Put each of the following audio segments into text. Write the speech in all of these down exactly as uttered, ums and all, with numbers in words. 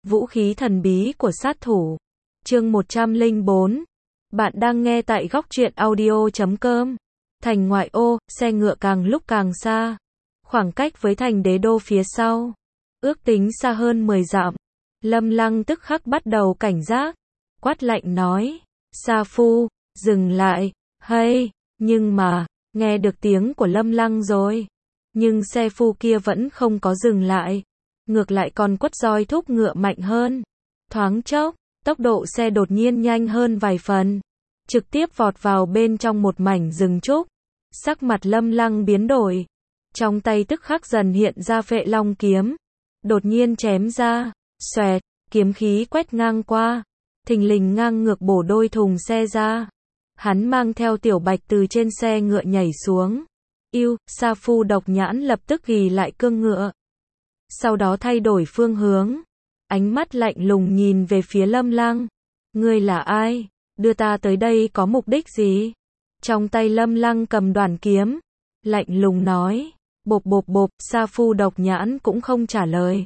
Vũ khí thần bí của sát thủ. Chương một trăm lẻ bốn. Bạn đang nghe tại góc truyện audio chấm com. Thành ngoại ô, xe ngựa càng lúc càng xa. Khoảng cách với thành đế đô phía sau, ước tính xa hơn mười dặm. Lâm Lăng tức khắc bắt đầu cảnh giác. Quát lạnh nói. Sa Phu, dừng lại. Hay, nhưng mà, nghe được tiếng của Lâm Lăng rồi. Nhưng xe phu kia vẫn không có dừng lại. Ngược lại còn quất roi thúc ngựa mạnh hơn. Thoáng chốc, tốc độ xe đột nhiên nhanh hơn vài phần. Trực tiếp vọt vào bên trong một mảnh rừng trúc. Sắc mặt Lâm Lăng biến đổi. Trong tay tức khắc dần hiện ra Phệ Long kiếm. Đột nhiên chém ra. Xoẹt, kiếm khí quét ngang qua. Thình lình ngang ngược bổ đôi thùng xe ra. Hắn mang theo Tiểu Bạch từ trên xe ngựa nhảy xuống. Yêu, Sa Phu độc nhãn lập tức ghì lại cương ngựa. Sau đó thay đổi phương hướng. Ánh mắt lạnh lùng nhìn về phía Lâm Lăng. Ngươi là ai? Đưa ta tới đây có mục đích gì? Trong tay Lâm Lăng cầm đoàn kiếm. Lạnh lùng nói. Bộp bộp bộp, Sa Phu độc nhãn cũng không trả lời.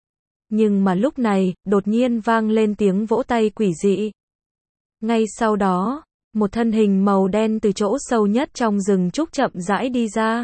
Nhưng mà lúc này, đột nhiên vang lên tiếng vỗ tay quỷ dị. Ngay sau đó, một thân hình màu đen từ chỗ sâu nhất trong rừng trúc chậm rãi đi ra.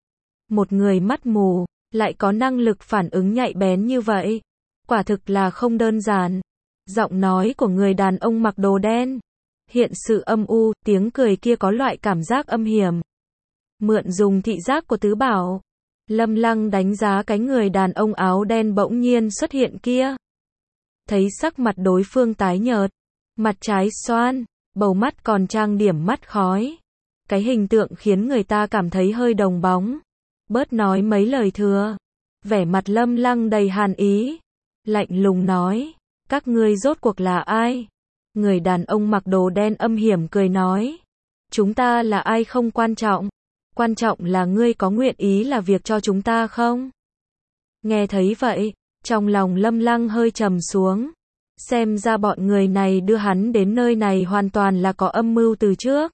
Một người mắt mù, lại có năng lực phản ứng nhạy bén như vậy. Quả thực là không đơn giản. Giọng nói của người đàn ông mặc đồ đen. Hiện sự âm u, tiếng cười kia có loại cảm giác âm hiểm. Mượn dùng thị giác của tứ bảo. Lâm Lăng đánh giá cái người đàn ông áo đen bỗng nhiên xuất hiện kia. Thấy sắc mặt đối phương tái nhợt. Mặt trái xoan, bầu mắt còn trang điểm mắt khói. Cái hình tượng khiến người ta cảm thấy hơi đồng bóng. Bớt nói mấy lời thừa. Vẻ mặt Lâm Lăng đầy hàn ý. Lạnh lùng nói. Các ngươi rốt cuộc là ai? Người đàn ông mặc đồ đen âm hiểm cười nói. Chúng ta là ai không quan trọng. Quan trọng là ngươi có nguyện ý là việc cho chúng ta không? Nghe thấy vậy, trong lòng Lâm Lăng hơi trầm xuống. Xem ra bọn người này đưa hắn đến nơi này hoàn toàn là có âm mưu từ trước.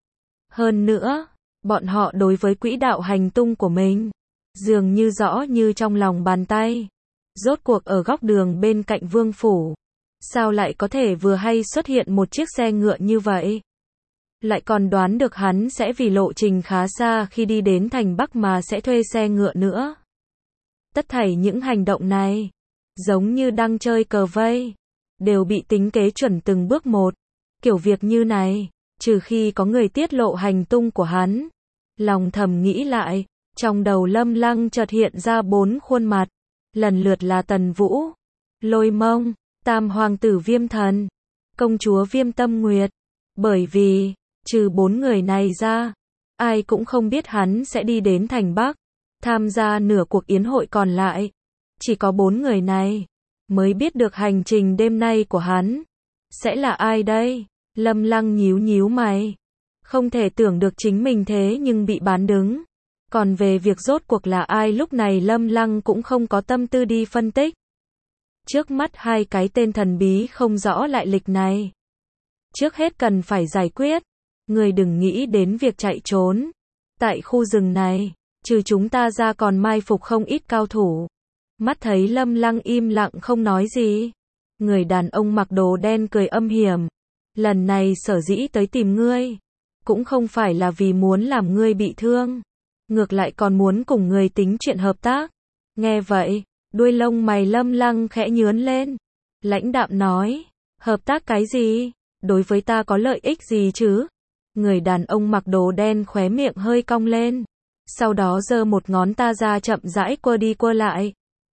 Hơn nữa, bọn họ đối với quỹ đạo hành tung của mình, dường như rõ như trong lòng bàn tay. Rốt cuộc ở góc đường bên cạnh vương phủ, sao lại có thể vừa hay xuất hiện một chiếc xe ngựa như vậy? Lại còn đoán được hắn sẽ vì lộ trình khá xa khi đi đến thành Bắc mà sẽ thuê xe ngựa nữa. Tất thảy những hành động này, giống như đang chơi cờ vây, đều bị tính kế chuẩn từng bước một. Kiểu việc như này, trừ khi có người tiết lộ hành tung của hắn. Lòng thầm nghĩ lại, trong đầu Lâm Lăng chợt hiện ra bốn khuôn mặt. Lần lượt là Tần Vũ, Lôi Mông, Tam Hoàng tử Viêm Thần, Công chúa Viêm Tâm Nguyệt. Bởi vì, trừ bốn người này ra, ai cũng không biết hắn sẽ đi đến thành Bắc, tham gia nửa cuộc yến hội còn lại. Chỉ có bốn người này mới biết được hành trình đêm nay của hắn. Sẽ là ai đây? Lâm Lăng nhíu nhíu mày. Không thể tưởng được chính mình thế nhưng bị bán đứng. Còn về việc rốt cuộc là ai lúc này Lâm Lăng cũng không có tâm tư đi phân tích. Trước mắt hai cái tên thần bí không rõ lại lịch này. Trước hết cần phải giải quyết. Người đừng nghĩ đến việc chạy trốn. Tại khu rừng này, trừ chúng ta ra còn mai phục không ít cao thủ. Mắt thấy Lâm Lăng im lặng không nói gì. Người đàn ông mặc đồ đen cười âm hiểm. Lần này sở dĩ tới tìm ngươi, cũng không phải là vì muốn làm ngươi bị thương. Ngược lại còn muốn cùng ngươi tính chuyện hợp tác. Nghe vậy, đuôi lông mày Lâm Lăng khẽ nhướn lên. Lãnh đạm nói. Hợp tác cái gì? Đối với ta có lợi ích gì chứ? Người đàn ông mặc đồ đen khóe miệng hơi cong lên. Sau đó giơ một ngón ta ra chậm rãi quơ đi quơ lại.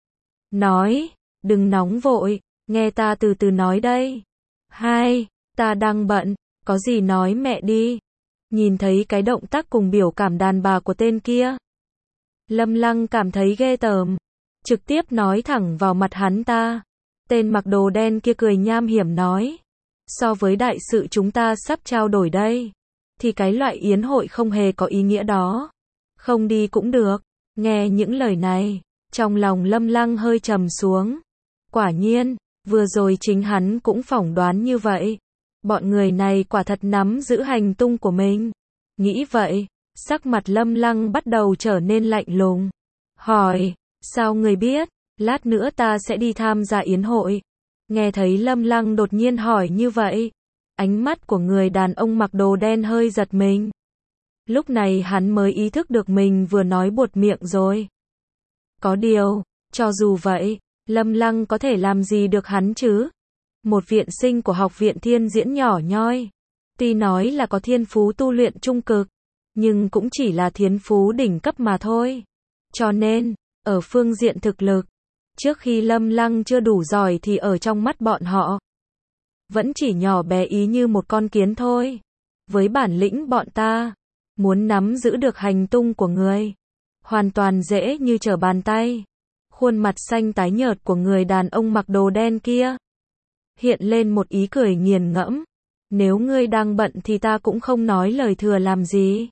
Nói, đừng nóng vội, nghe ta từ từ nói đây. Hai, ta đang bận, có gì nói mẹ đi. Nhìn thấy cái động tác cùng biểu cảm đàn bà của tên kia, Lâm Lăng cảm thấy ghê tởm. Trực tiếp nói thẳng vào mặt hắn ta. Tên mặc đồ đen kia cười nham hiểm nói. So với đại sự chúng ta sắp trao đổi đây, thì cái loại yến hội không hề có ý nghĩa đó. Không đi cũng được. Nghe những lời này, trong lòng Lâm Lăng hơi trầm xuống. Quả nhiên, vừa rồi chính hắn cũng phỏng đoán như vậy. Bọn người này quả thật nắm giữ hành tung của mình. Nghĩ vậy, sắc mặt Lâm Lăng bắt đầu trở nên lạnh lùng. Hỏi, sao người biết? Lát nữa ta sẽ đi tham gia yến hội. Nghe thấy Lâm Lăng đột nhiên hỏi như vậy, ánh mắt của người đàn ông mặc đồ đen hơi giật mình. Lúc này hắn mới ý thức được mình vừa nói buột miệng rồi. Có điều, cho dù vậy, Lâm Lăng có thể làm gì được hắn chứ? Một viện sinh của học viện Thiên Diễn nhỏ nhoi, tuy nói là có thiên phú tu luyện trung cực, nhưng cũng chỉ là thiên phú đỉnh cấp mà thôi. Cho nên, ở phương diện thực lực, trước khi Lâm Lăng chưa đủ giỏi thì ở trong mắt bọn họ, vẫn chỉ nhỏ bé ý như một con kiến thôi. Với bản lĩnh bọn ta, muốn nắm giữ được hành tung của người, hoàn toàn dễ như trở bàn tay. Khuôn mặt xanh tái nhợt của người đàn ông mặc đồ đen kia hiện lên một ý cười nghiền ngẫm. Nếu ngươi đang bận thì ta cũng không nói lời thừa làm gì.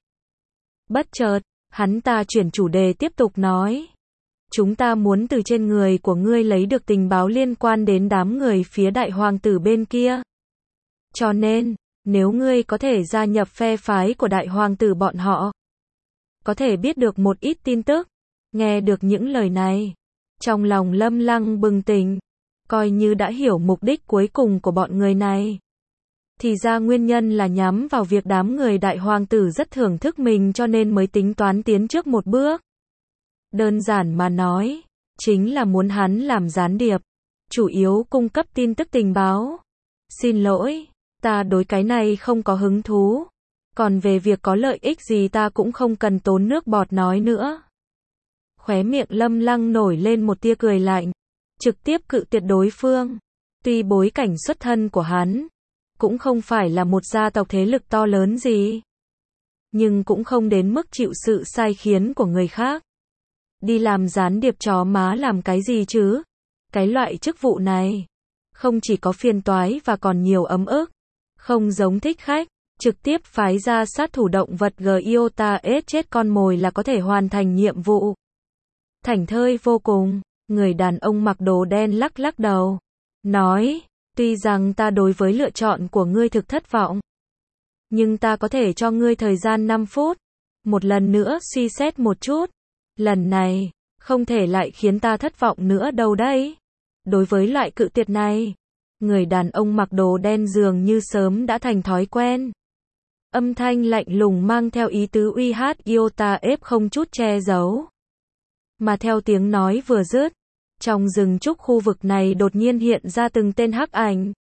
Bất chợt, hắn ta chuyển chủ đề tiếp tục nói. Chúng ta muốn từ trên người của ngươi lấy được tình báo liên quan đến đám người phía đại hoàng tử bên kia. Cho nên, nếu ngươi có thể gia nhập phe phái của đại hoàng tử bọn họ, có thể biết được một ít tin tức. Nghe được những lời này, trong lòng Lâm Lăng bừng tỉnh, coi như đã hiểu mục đích cuối cùng của bọn người này. Thì ra nguyên nhân là nhắm vào việc đám người đại hoàng tử rất thưởng thức mình cho nên mới tính toán tiến trước một bước. Đơn giản mà nói, chính là muốn hắn làm gián điệp, chủ yếu cung cấp tin tức tình báo. Xin lỗi, ta đối cái này không có hứng thú. Còn về việc có lợi ích gì ta cũng không cần tốn nước bọt nói nữa. Khóe miệng Lâm Lăng nổi lên một tia cười lạnh, trực tiếp cự tuyệt đối phương. Tuy bối cảnh xuất thân của hắn cũng không phải là một gia tộc thế lực to lớn gì, nhưng cũng không đến mức chịu sự sai khiến của người khác. Đi làm gián điệp chó má làm cái gì chứ? Cái loại chức vụ này không chỉ có phiền toái và còn nhiều ấm ức. Không giống thích khách, trực tiếp phái ra sát thủ động vật Giota ết chết con mồi là có thể hoàn thành nhiệm vụ. Thảnh thơi vô cùng, người đàn ông mặc đồ đen lắc lắc đầu, nói, tuy rằng ta đối với lựa chọn của ngươi thực thất vọng, nhưng ta có thể cho ngươi thời gian năm phút, một lần nữa suy xét một chút. Lần này, không thể lại khiến ta thất vọng nữa đâu đấy. Đối với loại cự tuyệt này, người đàn ông mặc đồ đen dường như sớm đã thành thói quen. Âm thanh lạnh lùng mang theo ý tứ uy hát Iota ép không chút che giấu. Mà theo tiếng nói vừa dứt, trong rừng trúc khu vực này đột nhiên hiện ra từng tên hắc ảnh,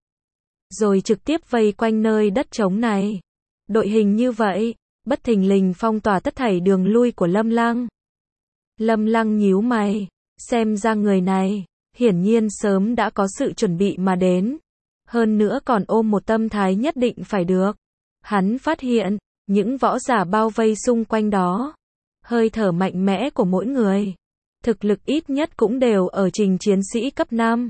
rồi trực tiếp vây quanh nơi đất trống này. Đội hình như vậy, bất thình lình phong tỏa tất thảy đường lui của Lâm Lăng. Lâm Lăng nhíu mày, xem ra người này, hiển nhiên sớm đã có sự chuẩn bị mà đến. Hơn nữa còn ôm một tâm thái nhất định phải được. Hắn phát hiện, những võ giả bao vây xung quanh đó, hơi thở mạnh mẽ của mỗi người, thực lực ít nhất cũng đều ở trình chiến sĩ cấp năm.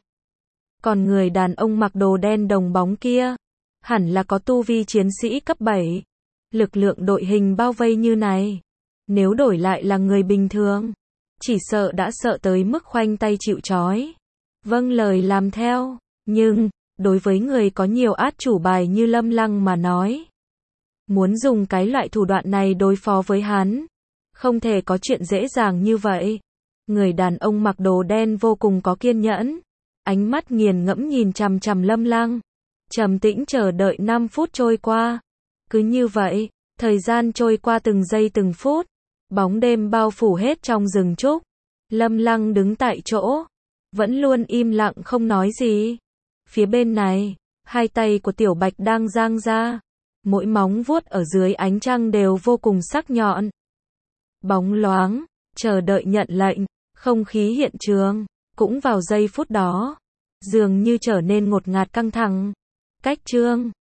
Còn người đàn ông mặc đồ đen đồng bóng kia, hẳn là có tu vi chiến sĩ cấp bảy. Lực lượng đội hình bao vây như này, nếu đổi lại là người bình thường, chỉ sợ đã sợ tới mức khoanh tay chịu trói. Vâng lời làm theo, nhưng, đối với người có nhiều át chủ bài như Lâm Lăng mà nói, muốn dùng cái loại thủ đoạn này đối phó với hắn, không thể có chuyện dễ dàng như vậy. Người đàn ông mặc đồ đen vô cùng có kiên nhẫn, ánh mắt nghiền ngẫm nhìn chằm chằm Lâm Lăng, trầm tĩnh chờ đợi năm phút trôi qua. Cứ như vậy, thời gian trôi qua từng giây từng phút, bóng đêm bao phủ hết trong rừng trúc. Lâm Lăng đứng tại chỗ, vẫn luôn im lặng không nói gì. Phía bên này, hai tay của Tiểu Bạch đang giang ra, mỗi móng vuốt ở dưới ánh trăng đều vô cùng sắc nhọn. Bóng loáng, chờ đợi nhận lệnh, không khí hiện trường, cũng vào giây phút đó, dường như trở nên ngột ngạt căng thẳng. Cách chương